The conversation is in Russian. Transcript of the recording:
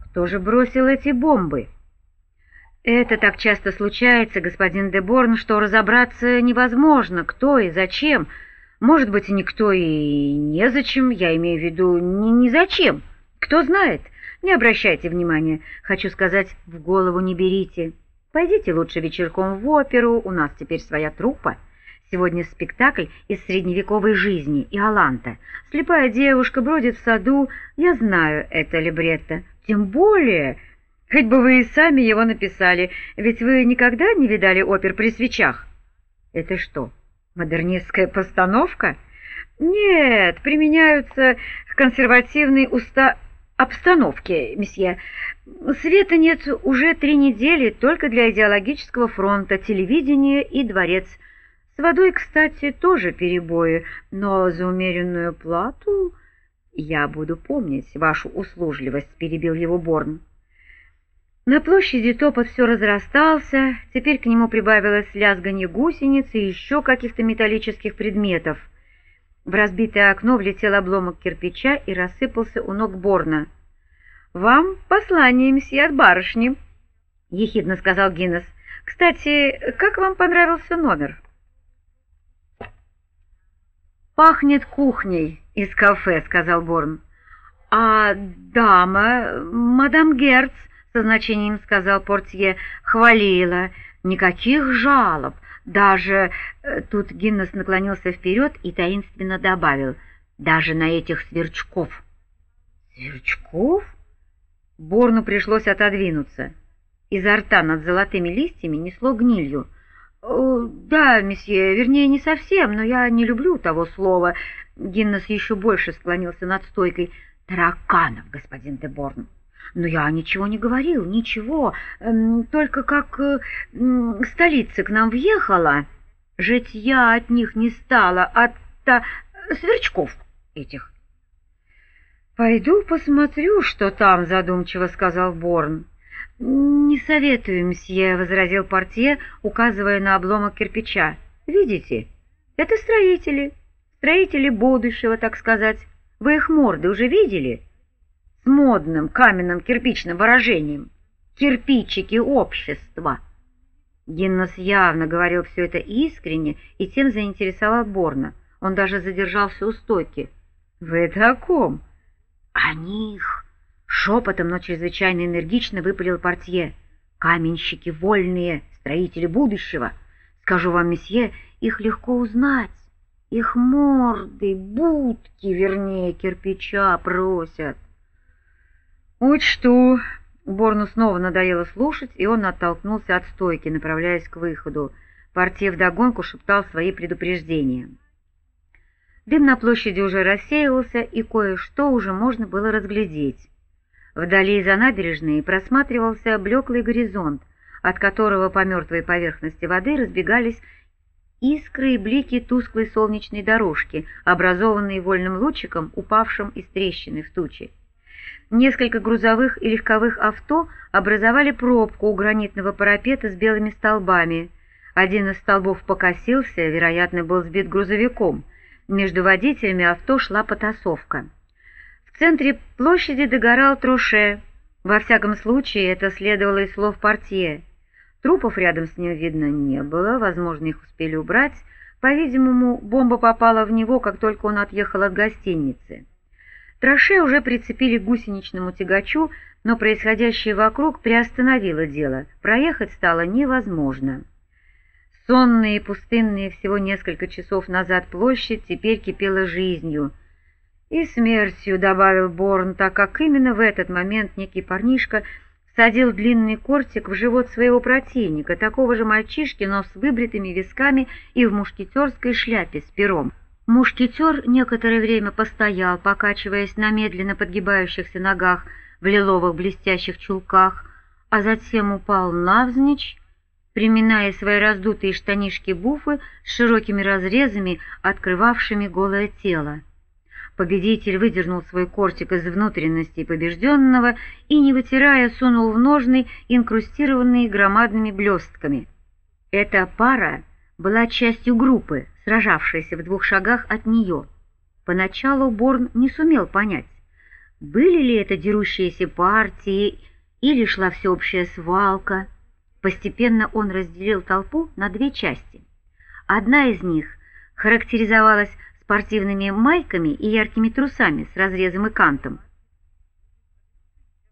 Кто же бросил эти бомбы? Это так часто случается, господин де Борн, что разобраться невозможно, кто и зачем. Может быть, никто и незачем, я имею в виду ни зачем. Кто знает? Не обращайте внимания. Хочу сказать, в голову не берите. Пойдите лучше вечерком в оперу, у нас теперь своя труппа. Сегодня спектакль из средневековой жизни Иоланта. Слепая девушка бродит в саду. Я знаю это либретто. Тем более, хоть бы вы и сами его написали, ведь вы никогда не видали опер при свечах. Это что, модернистская постановка? Нет, применяются к консервативной обстановке, месье. Света нет уже 3 недели только для идеологического фронта, телевидения и дворец. С водой, кстати, тоже перебои, но за умеренную плату я буду помнить вашу услужливость, перебил его Борн. На площади топот все разрастался, теперь к нему прибавилось лязганье гусениц и еще каких-то металлических предметов. В разбитое окно влетел обломок кирпича и рассыпался у ног Борна. «Вам послание, месье, от барышни», — ехидно сказал Гиннес. «Кстати, как вам понравился номер?» «Пахнет кухней из кафе», — сказал Борн. «А дама, мадам Герц», — со значением сказал портье, — «хвалила. Никаких жалоб. Даже...» Тут Гиннес наклонился вперед и таинственно добавил: «даже на этих сверчков». «Сверчков?» Борну пришлось отодвинуться. Изо рта над золотыми листьями несло гнилью. «Да, месье, вернее, не совсем, но я не люблю того слова». Гиннес еще больше склонился над стойкой. «Тараканов, господин де Борн». «Но я ничего не говорил, ничего. Только как столица к нам въехала, житья от них не стало, от сверчков этих». «Пойду посмотрю, что там», — задумчиво сказал Борн. «Не советую, мсье», — возразил портье, указывая на обломок кирпича. «Видите, это строители будущего, так сказать. Вы их морды уже видели? С модным каменным кирпичным выражением. Кирпичики общества». Гиннес явно говорил все это искренне и тем заинтересовал Борна. Он даже задержался у стойки. «Вы это о ком?» «О них!» — шепотом, но чрезвычайно энергично выпалил портье. «Каменщики вольные, строители будущего. Скажу вам, месье, их легко узнать. Их морды, будки, вернее, кирпича просят». «Учту». Борну снова надоело слушать, и он оттолкнулся от стойки, направляясь к выходу. Портье вдогонку шептал свои предупреждения. Дым на площади уже рассеивался, и кое-что уже можно было разглядеть. Вдали за набережной просматривался блеклый горизонт, от которого по мертвой поверхности воды разбегались искры и блики тусклой солнечной дорожки, образованные вольным лучиком, упавшим из трещины в тучи. Несколько грузовых и легковых авто образовали пробку у гранитного парапета с белыми столбами. Один из столбов покосился, вероятно, был сбит грузовиком. Между водителями авто шла потасовка. В центре площади догорал троше. Во всяком случае, это следовало из слов портье. Трупов рядом с ним видно не было, возможно, их успели убрать. По-видимому, бомба попала в него, как только он отъехал от гостиницы. Троше уже прицепили к гусеничному тягачу, но происходящее вокруг приостановило дело. Проехать стало невозможно. Сонная и пустынная всего несколько часов назад площадь теперь кипела жизнью. «И смертью», — добавил Борн, так как именно в этот момент некий парнишка всадил длинный кортик в живот своего противника, такого же мальчишки, но с выбритыми висками и в мушкетерской шляпе с пером. Мушкетер некоторое время постоял, покачиваясь на медленно подгибающихся ногах в лиловых блестящих чулках, а затем упал навзничь, приминая свои раздутые штанишки-буфы с широкими разрезами, открывавшими голое тело. Победитель выдернул свой кортик из внутренностей побежденного и, не вытирая, сунул в ножны, инкрустированные громадными блестками. Эта пара была частью группы, сражавшейся в 2 шагах от нее. Поначалу Борн не сумел понять, Были ли это дерущиеся партии или шла всеобщая свалка? Постепенно он разделил толпу на две части. Одна из них характеризовалась спортивными майками и яркими трусами с разрезом и кантом,